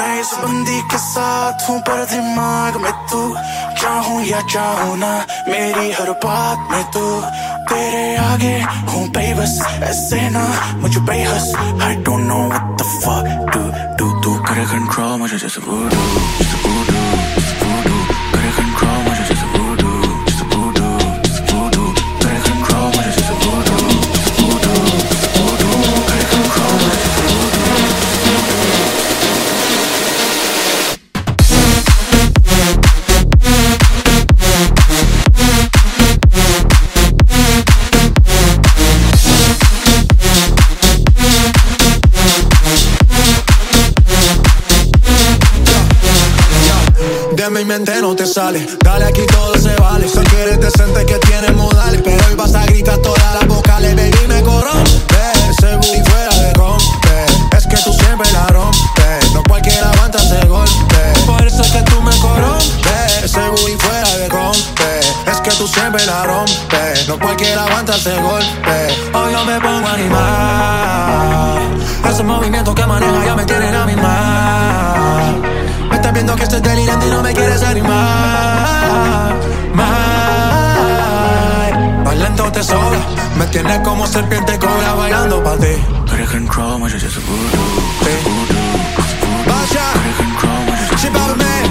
मैं इस बंदी के साथ हूँ पर दिमाग में तू चाहूँ या चाहूँ ना मेरी हर बात में तू तेरे आगे हूँ बेबस ऐसे ना मुझे बेहस I don't know what the fuck तू करे control मुझे जैसे voodoo जैसे voodoo जैसे voodoo करे control मुझे जैसे voodoo जैसे voodoo जैसे voodoo करे control मुझे जैसे voodoo जैसे voodoo जैसे voodoo करे control मुझे जैसे voodoo De mi mente no te sale, dale aquí todo se vale. Sé que eres decente, que tienes modales, pero hoy vas a gritar todas las vocales. Baby, me corrompe, ese booty fuera de rompe. Es que tú siempre la rompes, no cualquiera aguanta ese golpe. Por eso es que tú me corrompes, ese booty fuera de rompe. Es que tú siempre la rompes, no cualquiera aguanta ese golpe. Hoy yo me pongo a animar, esos movimientos que maneja ya me tienen a mi mal. Me estás viendo que estoy delirando y no me quieres animar. Más lento te sobra, me tienes como serpiente cobra bailando pa' ti. करे control मुझे जैसे voodoo Vaya, she bothered me.